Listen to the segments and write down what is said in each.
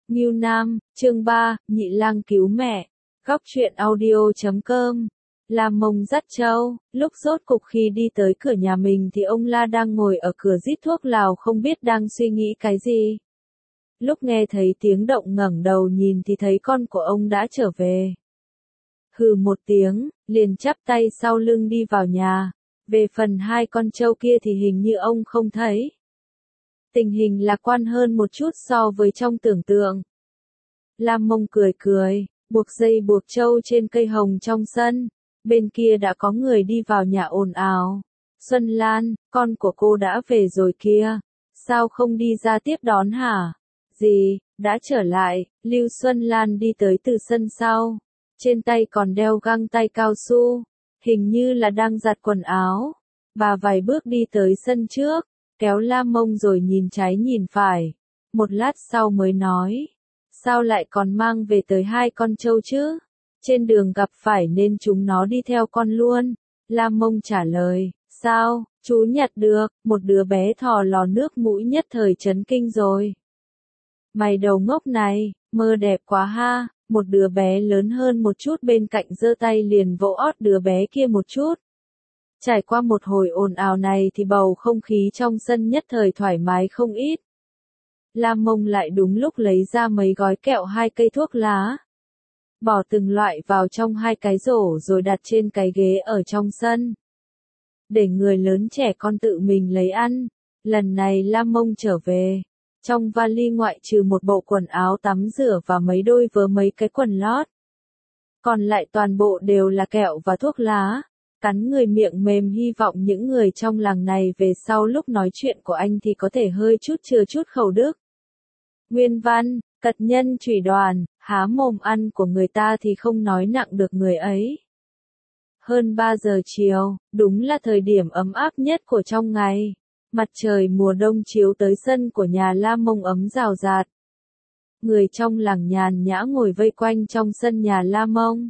Ngưu Nam, chương 3, Nhị Lang cứu mẹ. Góc truyện audio.com. La Mông dắt trâu, lúc rốt cục khi đi tới cửa nhà mình thì ông La đang ngồi ở cửa rít thuốc lào không biết đang suy nghĩ cái gì. Lúc nghe thấy tiếng động ngẩng đầu nhìn thì thấy con của ông đã trở về. Hừ một tiếng, liền chắp tay sau lưng đi vào nhà. Về phần hai con trâu kia thì hình như ông không thấy. Tình hình lạc quan hơn một chút so với trong tưởng tượng. La Mông cười cười, buộc dây buộc trâu trên cây hồng trong sân. Bên kia đã có người đi vào nhà ồn ào. Xuân Lan, con của cô đã về rồi kia. Sao không đi ra tiếp đón hả? Gì, đã trở lại. Lưu Xuân Lan đi tới từ sân sau. Trên tay còn đeo găng tay cao su. Hình như là đang giặt quần áo. Bà vài bước đi tới sân trước, kéo La Mông rồi nhìn trái nhìn phải. Một lát sau mới nói. Sao lại còn mang về tới hai con trâu chứ? Trên đường gặp phải nên chúng nó đi theo con luôn. La Mông trả lời. Sao, chú nhặt được? Một đứa bé thò lò nước mũi nhất thời chấn kinh rồi. Mày đầu ngốc này, mơ đẹp quá ha. Một đứa bé lớn hơn một chút bên cạnh giơ tay liền vỗ ót đứa bé kia một chút. Trải qua một hồi ồn ào này thì bầu không khí trong sân nhất thời thoải mái không ít. La Mông lại đúng lúc lấy ra mấy gói kẹo hai cây thuốc lá. Bỏ từng loại vào trong hai cái rổ rồi đặt trên cái ghế ở trong sân. Để người lớn trẻ con tự mình lấy ăn. Lần này La Mông trở về. Trong vali ngoại trừ một bộ quần áo tắm rửa và mấy đôi vớ mấy cái quần lót. Còn lại toàn bộ đều là kẹo và thuốc lá. Cắn người miệng mềm hy vọng những người trong làng này về sau lúc nói chuyện của anh thì có thể hơi chút chừa chút khẩu đức. Nguyên văn, cật nhân chủy đoàn, há mồm ăn của người ta thì không nói nặng được người ấy. Hơn 3 giờ chiều, đúng là thời điểm ấm áp nhất của trong ngày. Mặt trời mùa đông chiếu tới sân của nhà La Mông ấm rào rạt. Người trong làng nhàn nhã ngồi vây quanh trong sân nhà La Mông.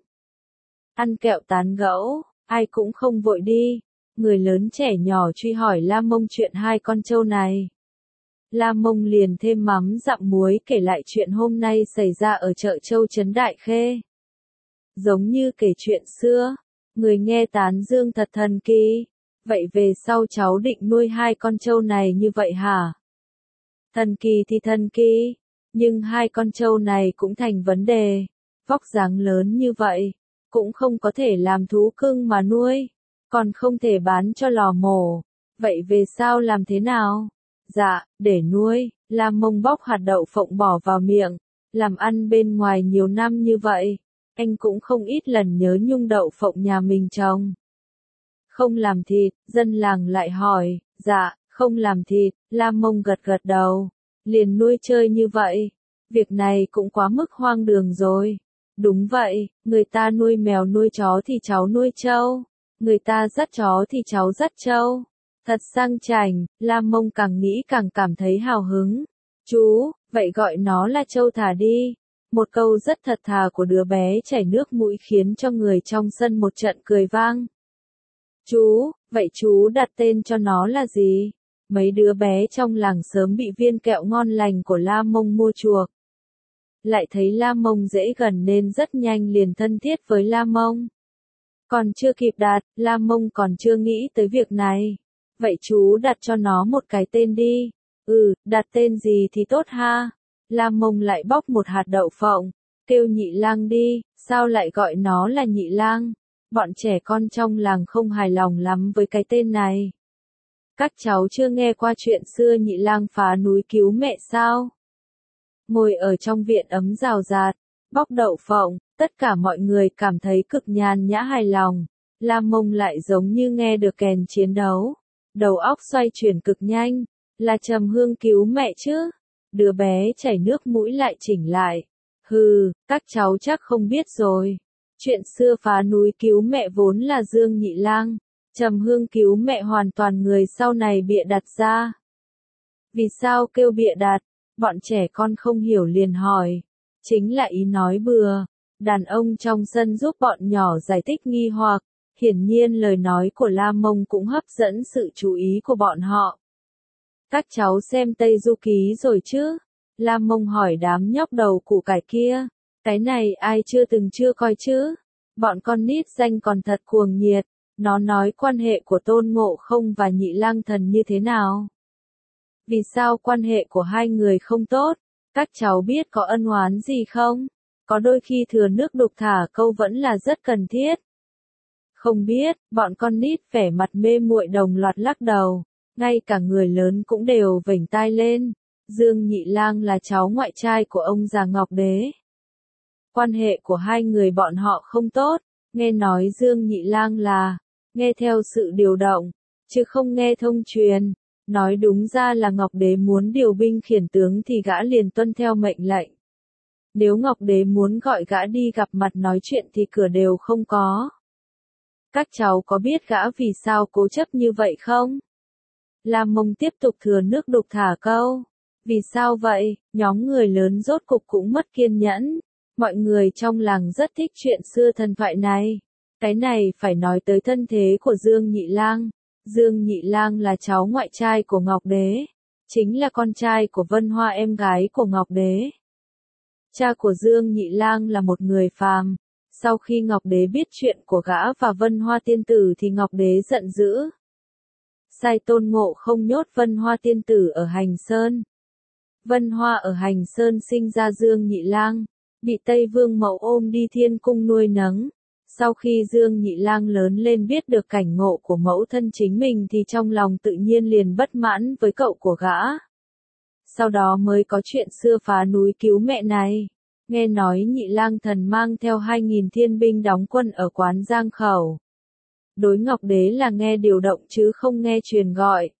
Ăn kẹo tán gẫu. Ai cũng không vội đi. Người lớn trẻ nhỏ truy hỏi La Mông chuyện hai con trâu này. La Mông liền thêm mắm dặm muối kể lại chuyện hôm nay xảy ra ở chợ Châu Trấn Đại Khê. Giống như kể chuyện xưa. Người nghe tán dương thật thần kỳ. Vậy về sau cháu định nuôi hai con trâu này như vậy hả? Thần kỳ thì thần kỳ. Nhưng hai con trâu này cũng thành vấn đề. Vóc dáng lớn như vậy. Cũng không có thể làm thú cưng mà nuôi, còn không thể bán cho lò mổ. Vậy về sau làm thế nào? Dạ, để nuôi. La Mông bóc hạt đậu phộng bỏ vào miệng. Làm ăn bên ngoài nhiều năm như vậy, anh cũng không ít lần nhớ nhung đậu phộng nhà mình trồng. Không làm thịt, dân làng lại hỏi. Dạ, không làm thịt. La Mông gật gật đầu. Liền nuôi chơi như vậy. Việc này cũng quá mức hoang đường rồi. Đúng vậy, người ta nuôi mèo nuôi chó thì cháu nuôi trâu. Người ta dắt chó thì cháu dắt trâu. Thật sang chảnh. La Mông càng nghĩ càng cảm thấy hào hứng. Chú, vậy gọi nó là trâu thả đi. Một câu rất thật thà của đứa bé chảy nước mũi khiến cho người trong sân một trận cười vang. Chú, vậy chú đặt tên cho nó là gì? Mấy đứa bé trong làng sớm bị viên kẹo ngon lành của La Mông mua chuộc. Lại thấy La Mông dễ gần nên rất nhanh liền thân thiết với La Mông. Còn chưa kịp đặt, La Mông còn chưa nghĩ tới việc này. Vậy chú đặt cho nó một cái tên đi. Đặt tên gì thì tốt ha. La Mông lại bóc một hạt đậu phộng, kêu Nhị Lang đi. Sao lại gọi nó là Nhị Lang? Bọn trẻ con trong làng không hài lòng lắm với cái tên này. Các cháu chưa nghe qua chuyện xưa Nhị Lang phá núi cứu mẹ sao? Ngồi ở trong viện ấm rào rạt, bóc đậu phộng, tất cả mọi người cảm thấy cực nhàn nhã hài lòng. La Mông lại giống như nghe được kèn chiến đấu. Đầu óc xoay chuyển cực nhanh, là Trầm Hương cứu mẹ chứ. Đứa bé chảy nước mũi lại chỉnh lại. Các cháu chắc không biết rồi. Chuyện xưa phá núi cứu mẹ vốn là Dương Nhị Lang. Trầm Hương cứu mẹ hoàn toàn người sau này bịa đặt ra. Vì sao kêu bịa đặt? Bọn trẻ con không hiểu liền hỏi. Chính là ý nói bừa. Đàn ông trong sân giúp bọn nhỏ giải thích nghi hoặc. Hiển nhiên lời nói của La Mông cũng hấp dẫn sự chú ý của bọn họ. Các cháu xem Tây Du Ký rồi chứ? Lam Mông hỏi đám nhóc đầu củ cải kia. Cái này ai chưa coi chứ? Bọn con nít danh còn thật cuồng nhiệt. Nó nói quan hệ của Tôn Ngộ Không và Nhị Lang Thần như thế nào? Vì sao quan hệ của hai người không tốt? Các cháu biết có ân oán gì không? Có đôi khi thừa nước đục thả câu vẫn là rất cần thiết. Không biết, bọn con nít vẻ mặt mê muội đồng loạt lắc đầu. Ngay cả người lớn cũng đều vểnh tai lên. Dương Nhị Lang là cháu ngoại trai của ông già Ngọc Đế. Quan hệ của hai người bọn họ không tốt. Nghe nói Dương Nhị Lang là nghe theo sự điều động, chứ không nghe thông truyền. Nói đúng ra là Ngọc Đế muốn điều binh khiển tướng thì gã liền tuân theo mệnh lệnh. Nếu Ngọc Đế muốn gọi gã đi gặp mặt nói chuyện thì cửa đều không có. Các cháu có biết gã vì sao cố chấp như vậy không? Lam Mông tiếp tục thừa nước đục thả câu. Vì sao vậy? Nhóm người lớn rốt cục cũng mất kiên nhẫn. Mọi người trong làng rất thích chuyện xưa thần thoại này. Cái này phải nói tới thân thế của Dương Nhị Lang. Dương Nhị Lang là cháu ngoại trai của Ngọc Đế. Chính là con trai của Vân Hoa em gái của Ngọc Đế. Cha của Dương Nhị Lang là một người phàm. Sau khi Ngọc Đế biết chuyện của gã và Vân Hoa tiên tử thì Ngọc Đế giận dữ. Sai Tôn Ngộ Không nhốt Vân Hoa tiên tử ở Hành Sơn. Vân Hoa ở Hành Sơn sinh ra Dương Nhị Lang, bị Tây Vương Mậu ôm đi Thiên Cung nuôi nấng. Sau khi Dương Nhị Lang lớn lên biết được cảnh ngộ của mẫu thân chính mình thì trong lòng tự nhiên liền bất mãn với cậu của gã. Sau đó mới có chuyện xưa phá núi cứu mẹ này. Nghe nói Nhị Lang Thần mang theo 2.000 thiên binh đóng quân ở quán Giang Khẩu. Đối Ngọc Đế là nghe điều động chứ không nghe truyền gọi.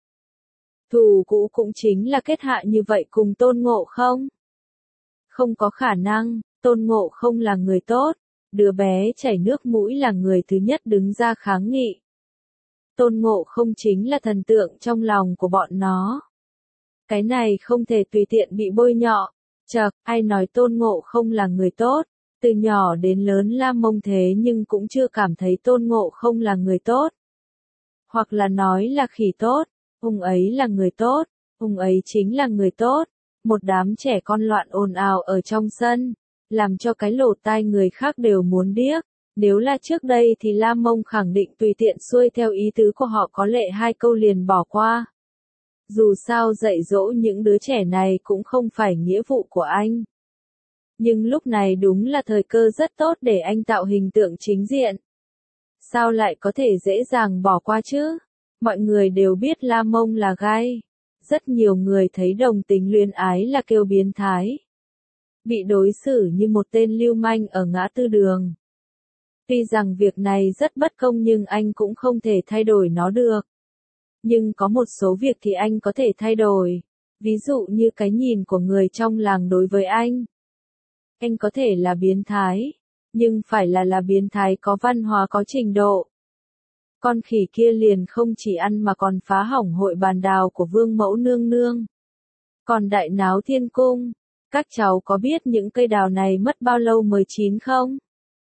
Thù cũ cũng chính là kết hạ như vậy cùng Tôn Ngộ Không. Không có khả năng, Tôn Ngộ Không là người tốt. Đứa bé chảy nước mũi là người thứ nhất đứng ra kháng nghị. Tôn Ngộ Không chính là thần tượng trong lòng của bọn nó. Cái này không thể tùy tiện bị bôi nhọ. Chậc, ai nói Tôn Ngộ Không là người tốt. Từ nhỏ đến lớn Lam Mông thế nhưng cũng chưa cảm thấy Tôn Ngộ Không là người tốt. Hoặc là nói là khỉ tốt, ông ấy là người tốt, ông ấy chính là người tốt. Một đám trẻ con loạn ồn ào ở trong sân, làm cho cái lỗ tai người khác đều muốn điếc. Nếu là trước đây thì Lam Mông khẳng định tùy tiện xuôi theo ý tứ của họ có lệ 2 câu liền bỏ qua. Dù sao dạy dỗ những đứa trẻ này cũng không phải nghĩa vụ của anh. Nhưng lúc này đúng là thời cơ rất tốt để anh tạo hình tượng chính diện. Sao lại có thể dễ dàng bỏ qua chứ? Mọi người đều biết Lam Mông là gai. Rất nhiều người thấy đồng tính luyến ái là kêu biến thái. Bị đối xử như một tên lưu manh ở ngã tư đường. Tuy rằng việc này rất bất công nhưng anh cũng không thể thay đổi nó được. Nhưng có một số việc thì anh có thể thay đổi. Ví dụ như cái nhìn của người trong làng đối với anh. Anh có thể là biến thái, nhưng phải là biến thái có văn hóa có trình độ. Con khỉ kia liền không chỉ ăn mà còn phá hỏng hội bàn đào của Vương Mẫu Nương Nương. Còn đại náo thiên cung, các cháu có biết những cây đào này mất bao lâu mới chín không?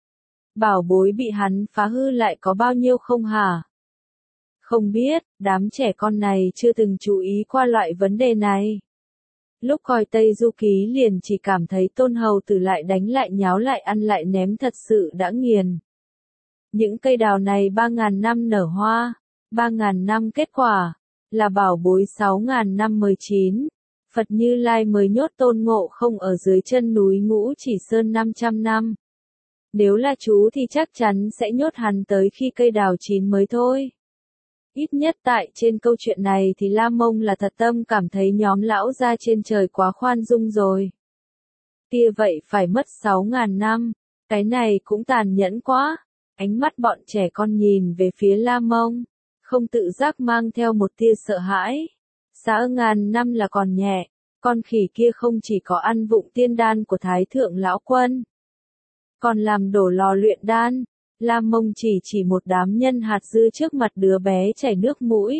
Bảo bối bị hắn phá hư lại có bao nhiêu không hả? Không biết, đám trẻ con này chưa từng chú ý qua loại vấn đề này. Lúc coi Tây Du Ký liền chỉ cảm thấy Tôn Hầu Tử lại đánh lại nháo lại ăn lại ném thật sự đã nghiền. Những cây đào này 3.000 năm nở hoa, 3.000 năm kết quả, là bảo bối 6.000 năm mới chín. Phật Như Lai mới nhốt Tôn Ngộ Không ở dưới chân núi Ngũ Chỉ Sơn 500 năm. Nếu là chú thì chắc chắn sẽ nhốt hắn tới khi cây đào chín mới thôi. Ít nhất tại trên câu chuyện này thì Lam Mông là thật tâm cảm thấy nhóm lão gia trên trời quá khoan dung rồi. Kia vậy phải mất 6.000 năm, cái này cũng tàn nhẫn quá. Ánh mắt bọn trẻ con nhìn về phía Lam Mông, không tự giác mang theo một tia sợ hãi. 6.000 năm là còn nhẹ, con khỉ kia không chỉ có ăn vụng tiên đan của Thái Thượng Lão Quân, còn làm đổ lò luyện đan. Lam Mông chỉ một đám nhân hạt dưa trước mặt đứa bé chảy nước mũi.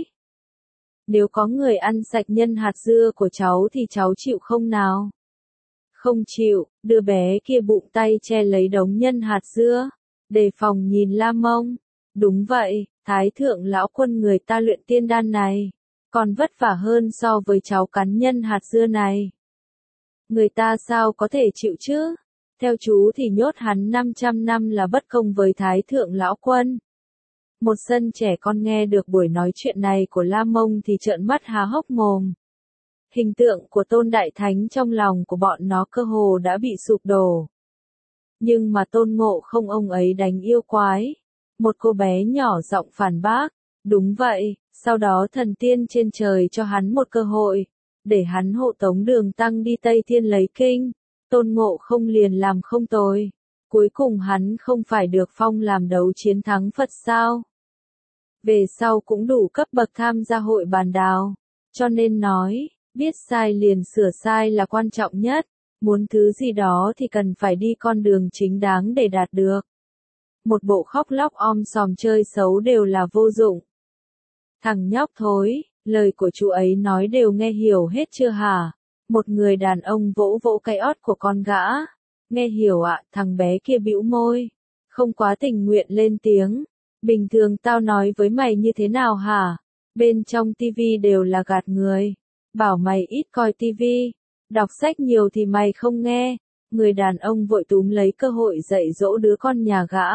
Nếu có người ăn sạch nhân hạt dưa của cháu thì cháu chịu không nào? Không chịu, đứa bé kia bụng tay che lấy đống nhân hạt dưa, đề phòng nhìn Lam Mông. Đúng vậy, Thái Thượng Lão Quân người ta luyện tiên đan này, còn vất vả hơn so với cháu cắn nhân hạt dưa này. Người ta sao có thể chịu chứ? Theo chú thì nhốt hắn 500 năm là bất công với Thái Thượng Lão Quân. Một dân trẻ con nghe được buổi nói chuyện này của La Mông thì trợn mắt há hốc mồm. Hình tượng của Tôn Đại Thánh trong lòng của bọn nó cơ hồ đã bị sụp đổ. Nhưng mà Tôn Ngộ Không ông ấy đánh yêu quái. Một cô bé nhỏ giọng phản bác. Đúng vậy, sau đó thần tiên trên trời cho hắn một cơ hội. Để hắn hộ tống Đường Tăng đi Tây Thiên lấy kinh. Tôn Ngộ Không liền làm không tồi. Cuối cùng hắn không phải được phong làm đấu chiến thắng Phật sao? Về sau cũng đủ cấp bậc tham gia hội bàn đào. Cho nên nói, biết sai liền sửa sai là quan trọng nhất. Muốn thứ gì đó thì cần phải đi con đường chính đáng để đạt được. Một bộ khóc lóc om sòm chơi xấu đều là vô dụng. Thằng nhóc thối, lời của chú ấy nói đều nghe hiểu hết chưa hả? Một người đàn ông vỗ vỗ cái ót của con gã. Nghe hiểu ạ, thằng bé kia bĩu môi. Không quá tình nguyện lên tiếng. Bình thường tao nói với mày như thế nào hả? Bên trong tivi đều là gạt người. Bảo mày ít coi tivi. Đọc sách nhiều thì mày không nghe. Người đàn ông vội túm lấy cơ hội dạy dỗ đứa con nhà gã.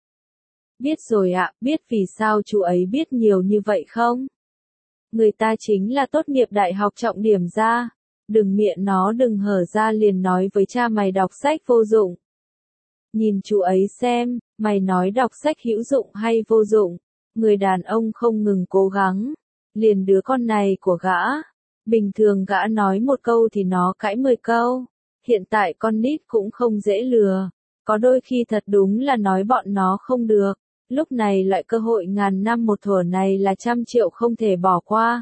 Biết rồi ạ, biết vì sao chú ấy biết nhiều như vậy không? Người ta chính là tốt nghiệp đại học trọng điểm ra. Đừng miệng nó đừng hở ra liền nói với cha mày đọc sách vô dụng. Nhìn chú ấy xem, mày nói đọc sách hữu dụng hay vô dụng. Người đàn ông không ngừng cố gắng. Liền đứa con này của gã. Bình thường gã nói một câu thì nó cãi 10 câu. Hiện tại con nít cũng không dễ lừa. Có đôi khi thật đúng là nói bọn nó không được. Lúc này loại cơ hội ngàn năm một thuở này là 100 triệu không thể bỏ qua.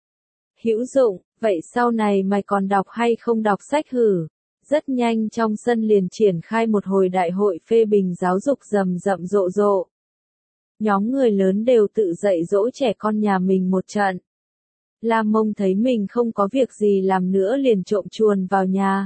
Hữu dụng, vậy sau này mày còn đọc hay không đọc sách hử? Rất nhanh trong sân liền triển khai một hồi đại hội phê bình giáo dục rầm rậm rộ rộ. Nhóm người lớn đều tự dạy dỗ trẻ con nhà mình một trận. La Mông thấy mình không có việc gì làm nữa liền trộm chuồn vào nhà.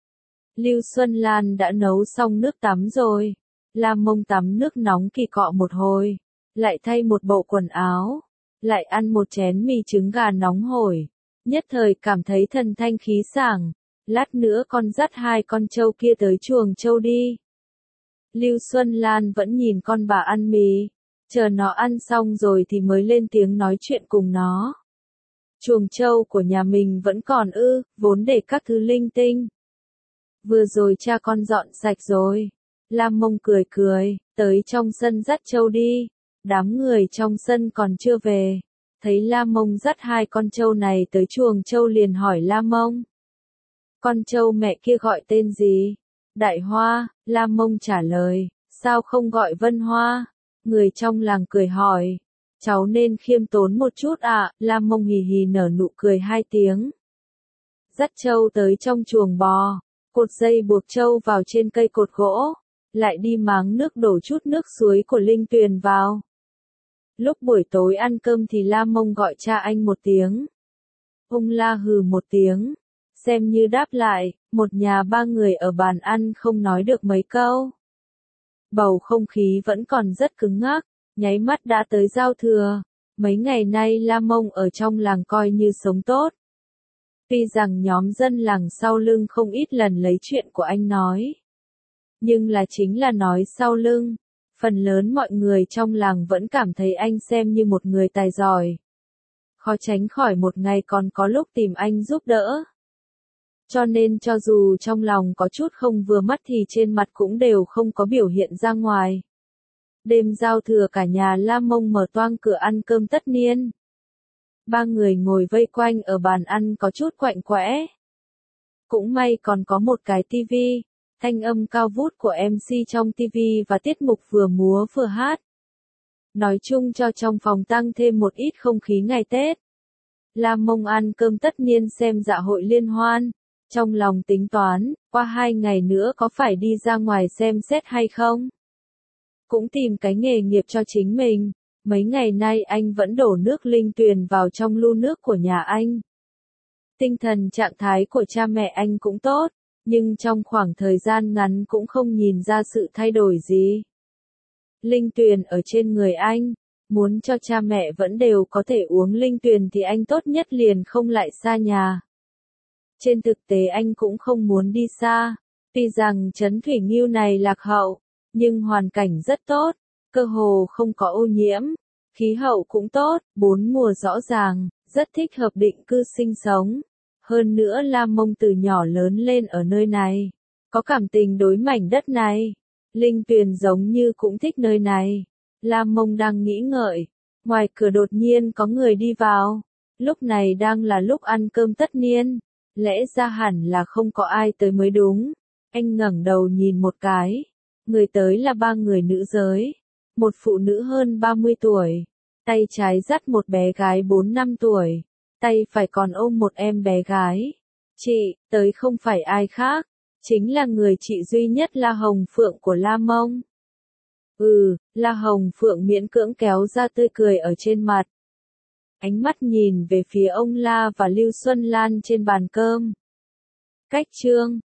Lưu Xuân Lan đã nấu xong nước tắm rồi. La Mông tắm nước nóng kỳ cọ một hồi. Lại thay một bộ quần áo. Lại ăn một chén mì trứng gà nóng hổi. Nhất thời cảm thấy thần thanh khí sảng. Lát nữa con dắt 2 con trâu kia tới chuồng trâu đi. Lưu Xuân Lan vẫn nhìn con bà ăn mì. Chờ nó ăn xong rồi thì mới lên tiếng nói chuyện cùng nó. Chuồng trâu của nhà mình vẫn còn vốn để các thứ linh tinh. Vừa rồi cha con dọn sạch rồi. Lam Mông cười cười, tới trong sân dắt trâu đi. Đám người trong sân còn chưa về. Thấy Lam Mông dắt 2 con trâu này tới chuồng trâu liền hỏi Lam Mông. Con trâu mẹ kia gọi tên gì? Đại Hoa, Lam Mông trả lời. Sao không gọi Vân Hoa? Người trong làng cười hỏi. Cháu nên khiêm tốn một chút ạ. Lam Mông hì hì nở nụ cười 2 tiếng. Dắt trâu tới trong chuồng bò. Cột dây buộc trâu vào trên cây cột gỗ. Lại đi máng nước đổ chút nước suối của linh tuyền vào. Lúc buổi tối ăn cơm thì Lam Mông gọi cha anh một tiếng. Ông la hừ một tiếng. Xem như đáp lại, một nhà 3 người ở bàn ăn không nói được mấy câu. Bầu không khí vẫn còn rất cứng ngắc, nháy mắt đã tới giao thừa. Mấy ngày nay La Mông ở trong làng coi như sống tốt. Tuy rằng nhóm dân làng sau lưng không ít lần lấy chuyện của anh nói. Nhưng là chính là nói sau lưng. Phần lớn mọi người trong làng vẫn cảm thấy anh xem như một người tài giỏi. Khó tránh khỏi một ngày còn có lúc tìm anh giúp đỡ. Cho nên cho dù trong lòng có chút không vừa mắt thì trên mặt cũng đều không có biểu hiện ra ngoài. Đêm giao thừa cả nhà La Mông mở toang cửa ăn cơm tất niên. 3 người ngồi vây quanh ở bàn ăn có chút quạnh quẽ. Cũng may còn có một cái tivi, thanh âm cao vút của MC trong tivi và tiết mục vừa múa vừa hát. Nói chung cho trong phòng tăng thêm một ít không khí ngày Tết. La Mông ăn cơm tất niên xem dạ hội liên hoan. Trong lòng tính toán, qua 2 ngày nữa có phải đi ra ngoài xem xét hay không? Cũng tìm cái nghề nghiệp cho chính mình. Mấy ngày nay anh vẫn đổ nước linh tuyền vào trong lu nước của nhà anh. Tinh thần trạng thái của cha mẹ anh cũng tốt, nhưng trong khoảng thời gian ngắn cũng không nhìn ra sự thay đổi gì. Linh tuyền ở trên người anh, muốn cho cha mẹ vẫn đều có thể uống linh tuyền thì anh tốt nhất liền không lại xa nhà. Trên thực tế anh cũng không muốn đi xa. Tuy rằng trấn Thủy Nghiêu này lạc hậu, nhưng hoàn cảnh rất tốt, cơ hồ không có ô nhiễm, khí hậu cũng tốt, 4 mùa rõ ràng, rất thích hợp định cư sinh sống. Hơn nữa La Mông từ nhỏ lớn lên ở nơi này, có cảm tình đối mảnh đất này. Linh Tuyền giống như cũng thích nơi này. La Mông đang nghĩ ngợi, ngoài cửa đột nhiên có người đi vào. Lúc này đang là lúc ăn cơm tất niên, lẽ ra hẳn là không có ai tới mới đúng. Anh ngẩng đầu nhìn một cái, người tới là 3 người nữ giới, một phụ nữ hơn 30 tuổi, tay trái dắt một bé gái 4-5 tuổi, tay phải còn ôm một em bé gái. Chị, tới không phải ai khác, chính là người chị duy nhất La Hồng Phượng của La Mông. La Hồng Phượng miễn cưỡng kéo ra tươi cười ở trên mặt. Ánh mắt nhìn về phía ông La và Lưu Xuân Lan trên bàn cơm. Cách chương